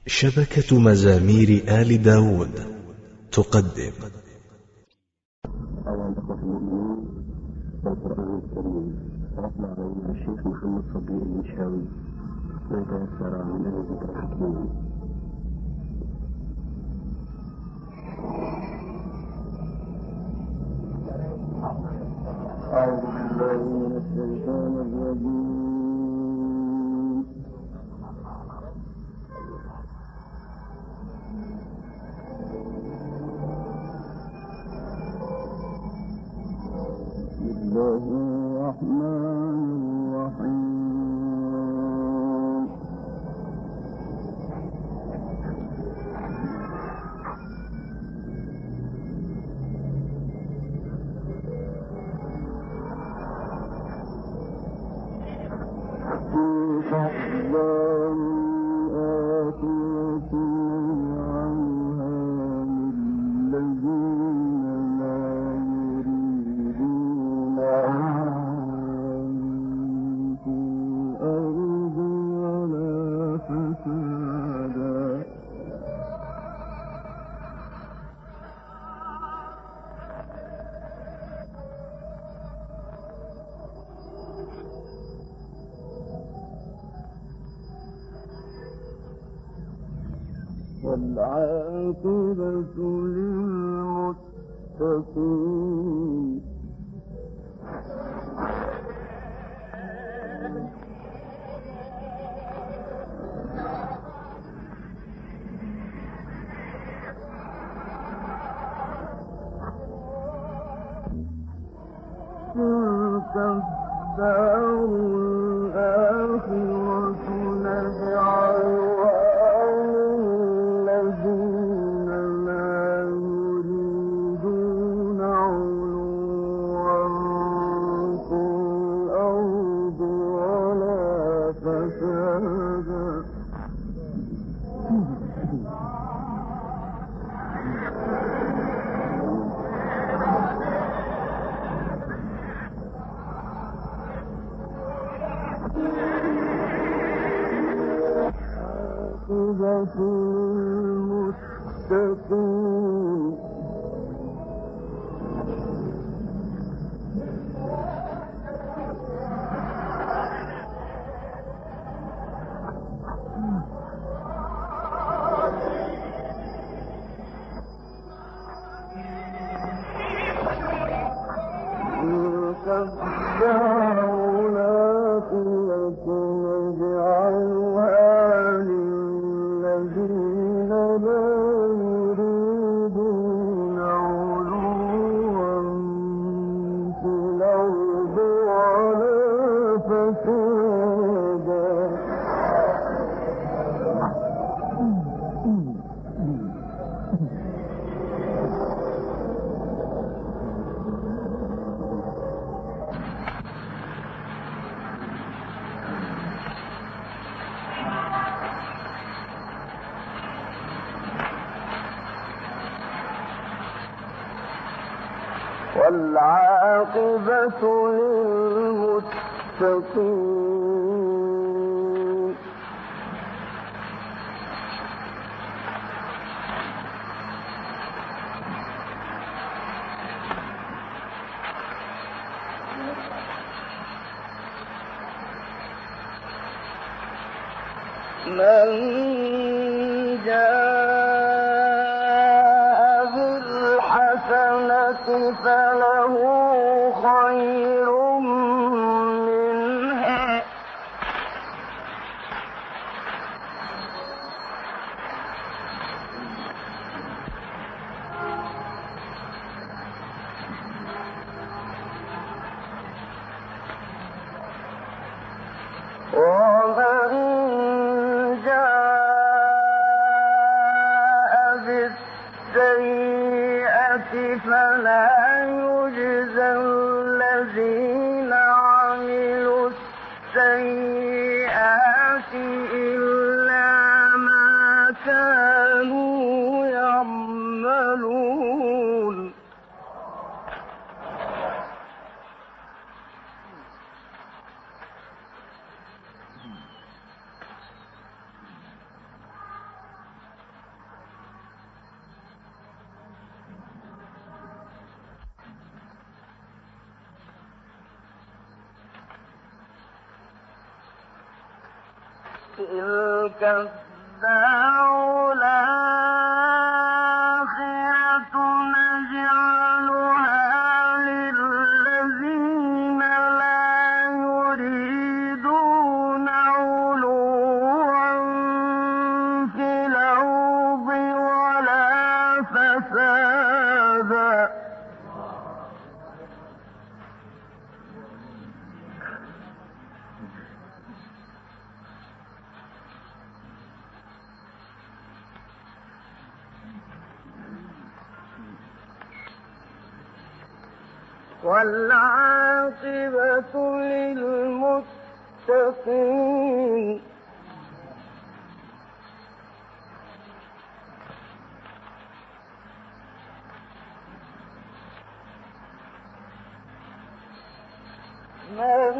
شبكة مزامير آل داود تقدم. أيها الأخوة المؤمنين، القرآن الكريم رفع علينا الشيخ محمد صبي المنشاوي ما تيسر من الذكر الحكيم. أعوذ بالله من الشيطان الرجيم. بسم الله الرحمن الرحيم. تلك أحزاب الآخرة عنها للذين لا يريدون علوا في الأرض ولا فسادا. والعاقبة للمتقين. تلك الدار الآخرة نجعلها للذين لا يريدون علوا في الأرض ولا فسادا. عاقبة للمتقين. تلك الدار الآخرة نجعلها للذين لا يريدون علوا في الأرض ولا فسادا. والعاقبة للمتقين. من جاء بالحسنة فله خير منها ومن جاء بالسيئة فلا يجزى الذين عملوا السيئات إلا ما كانوا يعملون. تلك الدار الآخرة نجعلها للذين لا يريدون علوا في الأرض ولا فسادا والعاقبة للمتقين من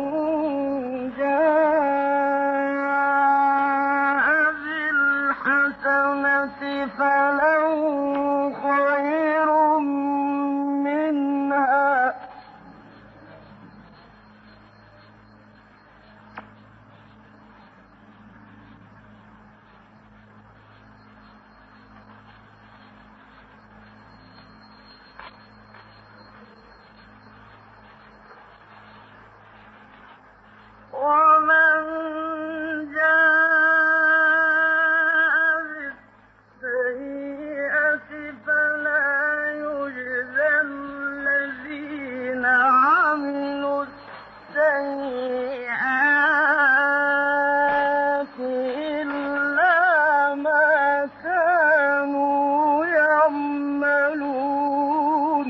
جاء بالحسنة فله خير منها ومن جاء بالسيئة فلا يجزى الذين عملوا السيئات إلا ما كانوا يعملون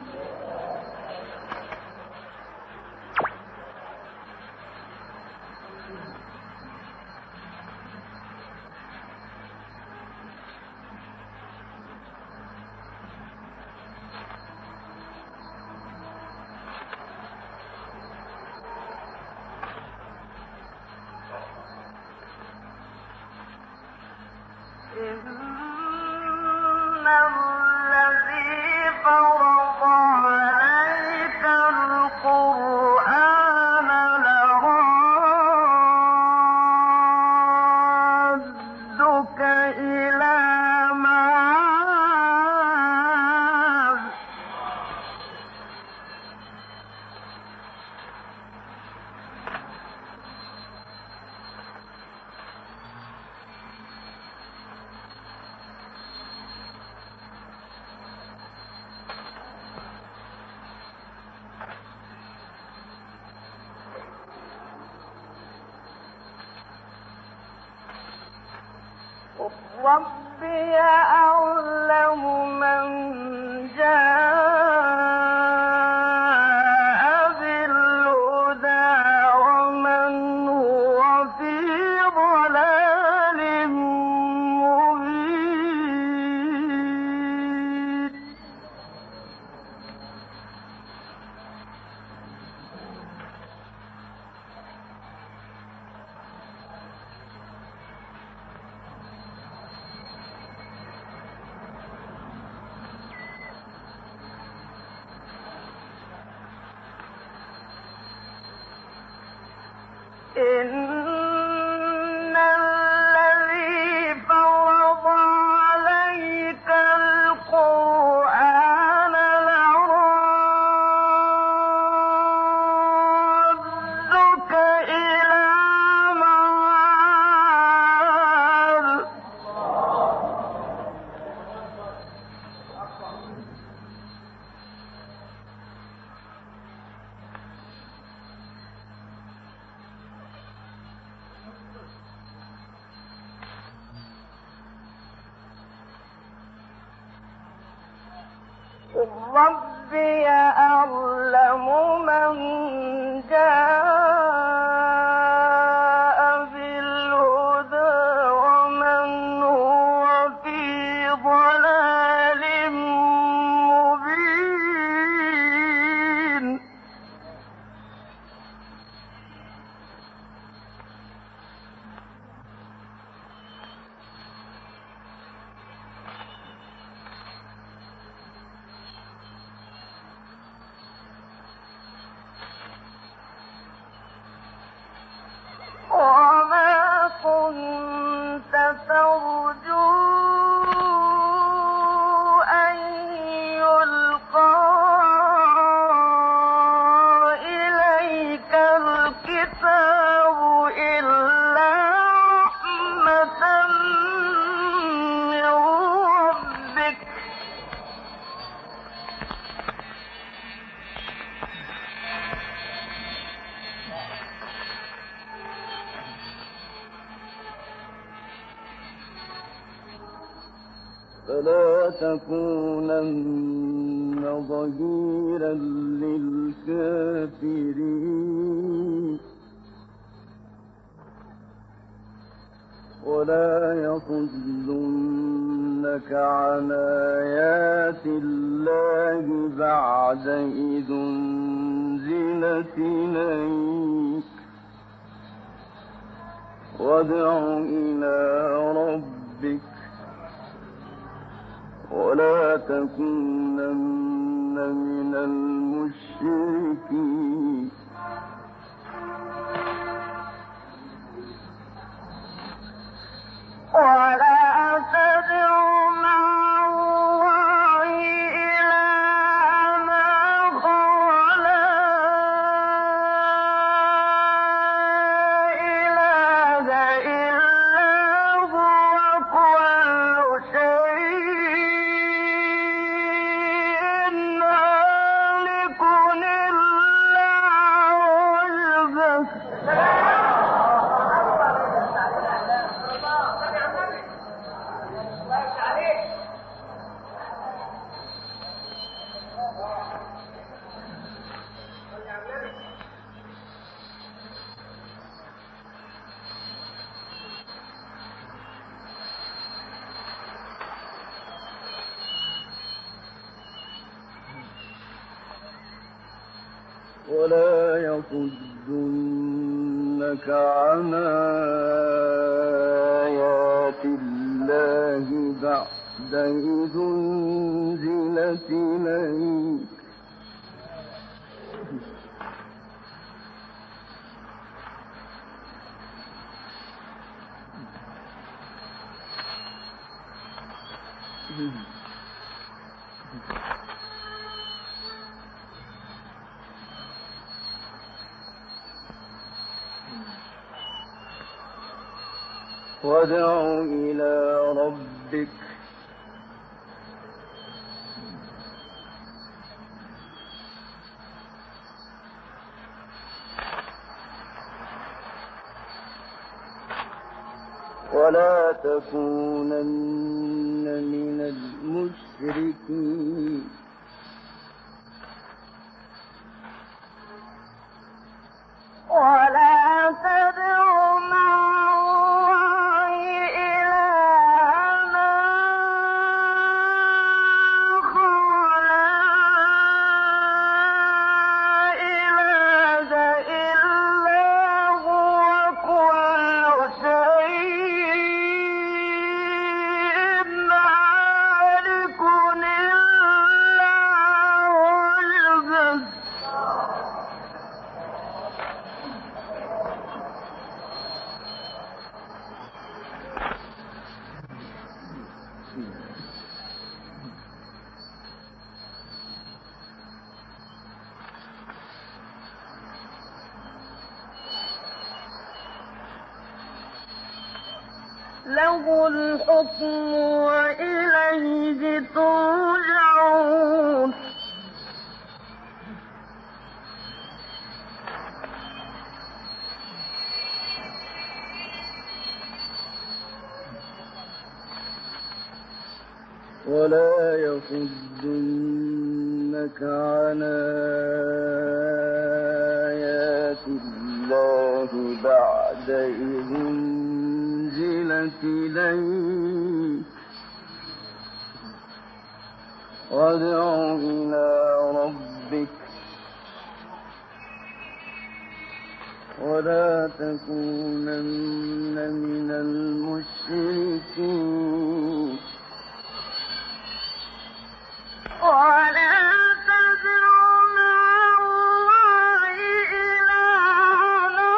إن الذي فرض عليك القرآن لرادك إلى معاد ربي أعلم من جاء بالهدى ومن هو في ضلال مبين إن الذي فرض عليك القرآن لرادك إلى معاد ربي أعلم من جاء بالهدى ومن هو في ضلال مبين فلا تكونن ظهيرا للكافرين ولا يصدنك عن آيات الله بعد إذ أنزلت إليك وادع إلى ربك ولا تكونن من المشركين ولا تدع مع الله إلها آخر لا إله إلا هو كل شيء هالك إلا وجهه ولا يصدنك عن آيات الله بعد إذ أنزلت إليك وادع إلى ربك ولا تكونن من المشركين ولا تدع مع الله إلها آخر لا إله إلا هو كل شيء هالك إلا وجهه له الحكم وإليه ترجعون ولا يصدنك عن آيات الله بعد إذ أنزلت إليك وادع إلى ربك ولا تكونن من المشركين ولا تدع مع الله إلها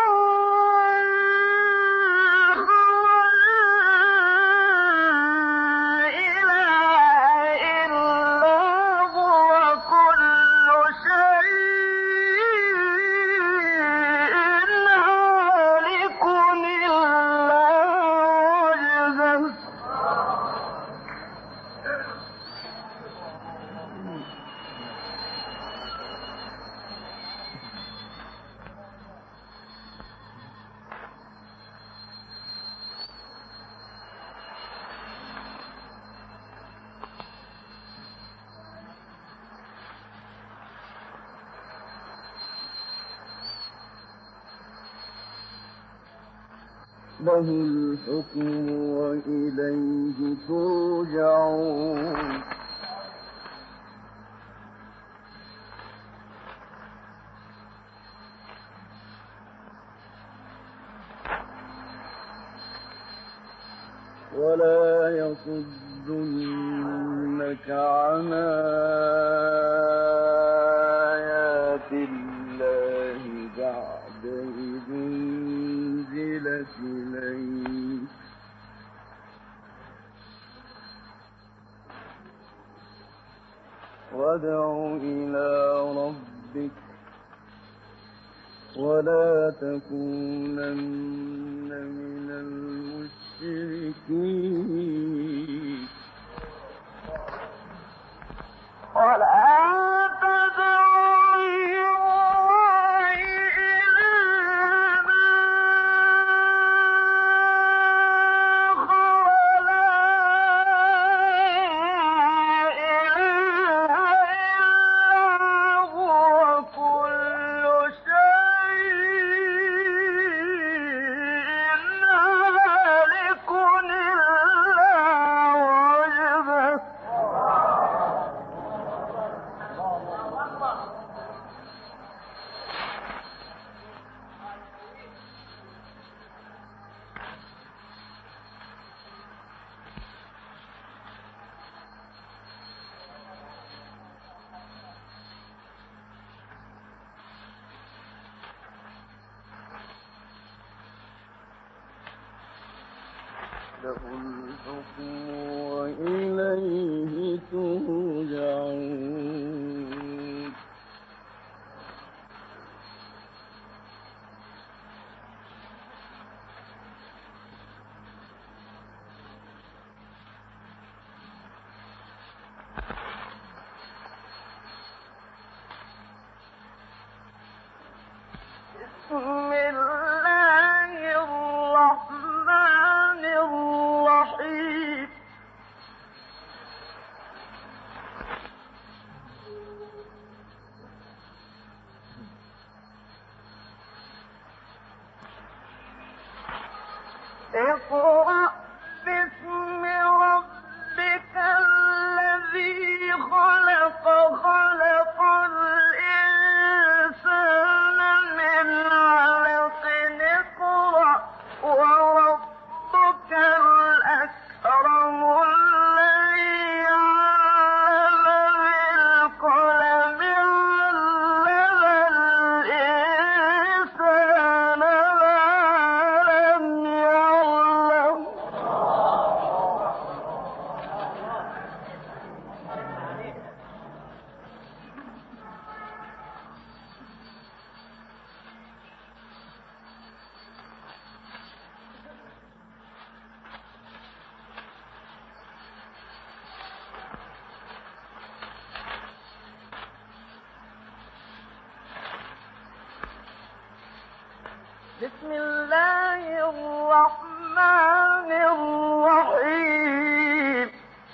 آخر لا إله إلا هو كل شيء هالك إلا وجهه له الحكم وإليه ترجعون ولا يصدنك عن آيات الله بعد إذ أنزلت إليك وادع إلى ربك ولا تكونن من المشركين ولا تدع الله إلهًا آخر لا إله إلا هو كل شيء هالك إلا وجهه له الحكم وإليه ترجعون بسم الله الرحمن الرحيم اقرأ باسم ربك الذي خلق خلق الإنسان من علق اقرأ وربك الأكرم الذي علم بالقلم علم الإنسان ما لم يعلم بسم الله الرحمن الرحيم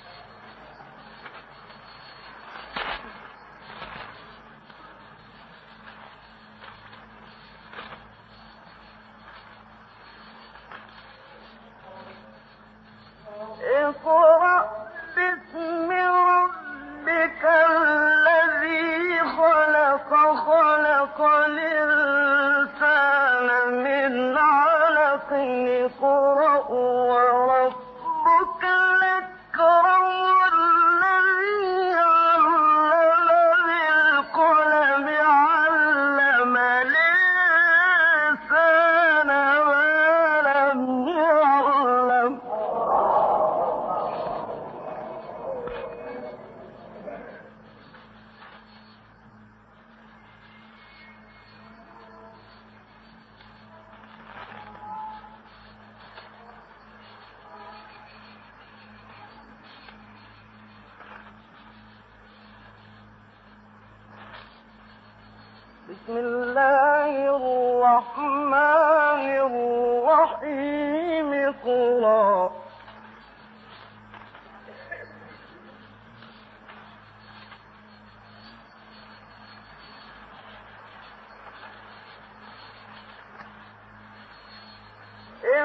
اقرأ باسم ربك الذي خلق خلق الإنسان من علق اقرأ وربك الأكرم الذي علم بالقلم علم الإنسان ما لم يعلم بسم الله الرحمن الرحيم اقرأ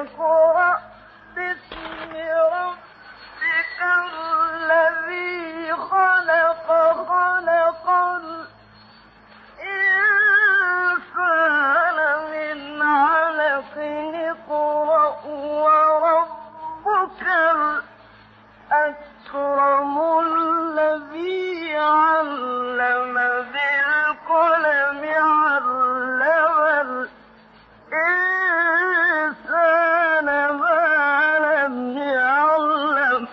اقرأ باسم ربك الذي خلق خلق الإنسان من علق اقرأ وربك الأكرم الذي علم بالقلم علم الإنسان ما لم يعلم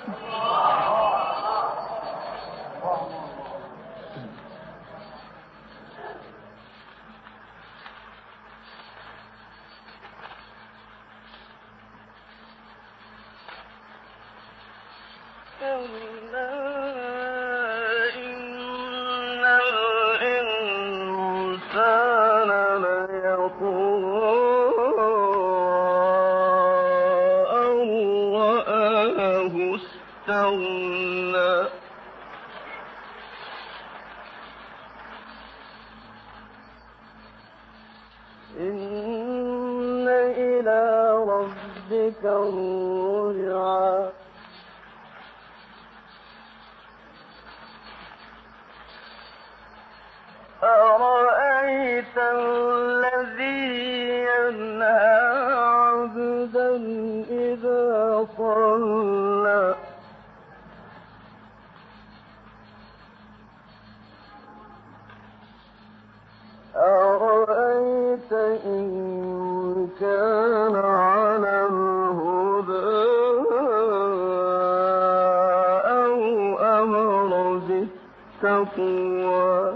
كلا إن الإنسان ليطغى أن رآه استغنى إن إلى ربك الرجعى أرأيت الذي ينهى عبدا إذا صلى أرأيت إن كان على الهدى أو أمر بالتقوى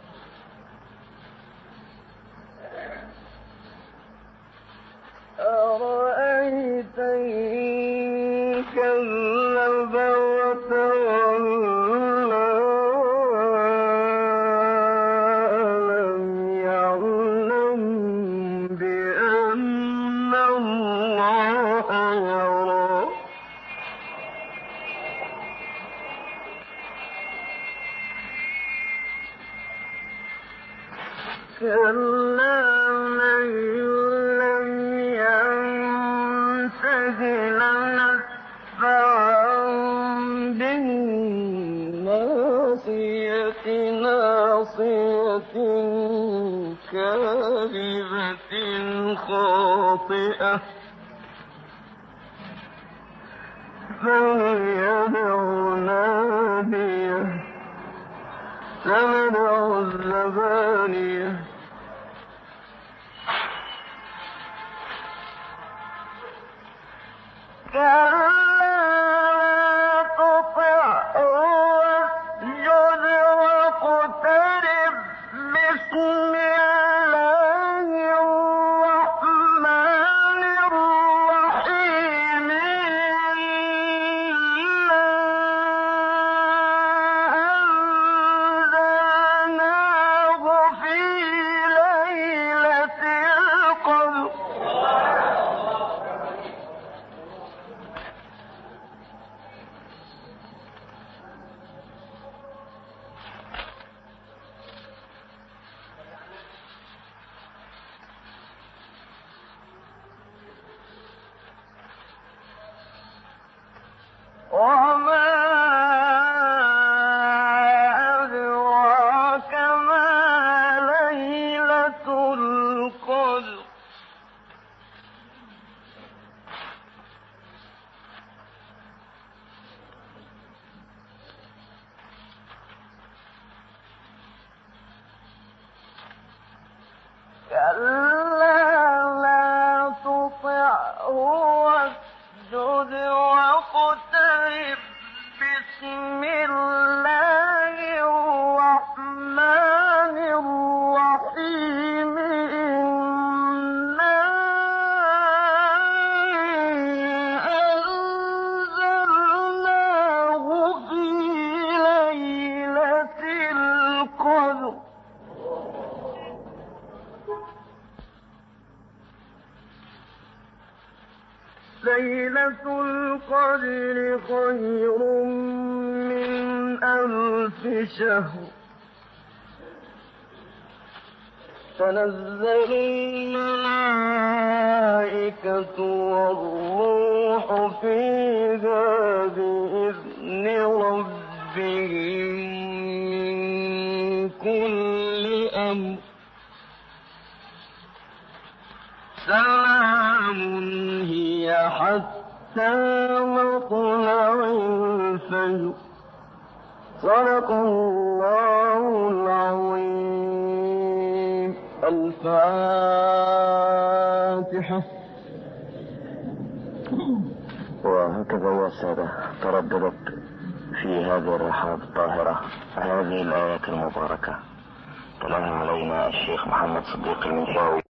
أرأيت إن كذب وتولى ألم يعلم بأن الله يرى كلا من لم ينته لنسفعا بالناصية ناصية كاذبة خاطئة فليدع ناديه سندع الزبانية كلا لا تطعه واسجد واقترب بسم الله الرحمن الرحيم إنا أنزلناه في ليلة القدر وما أدراك ما ليلة القدر كلا لا تطعه واسجد واقترب بسم الله الرحمن الرحيم إنا أنزلناه في ليلة القدر ليلة القدر خير من 1000 شهر تنزل الملائكة والروح فيها بإذن ربهم من كل أمر سلام هي حتى مطلع الفجر. صدق الله العظيم. الفاتحة. وهكذا يا سادة ترددت في هذه الرحاب الطاهرة هذه الآيات المباركة تلاها علينا الشيخ محمد صديق المنشاوي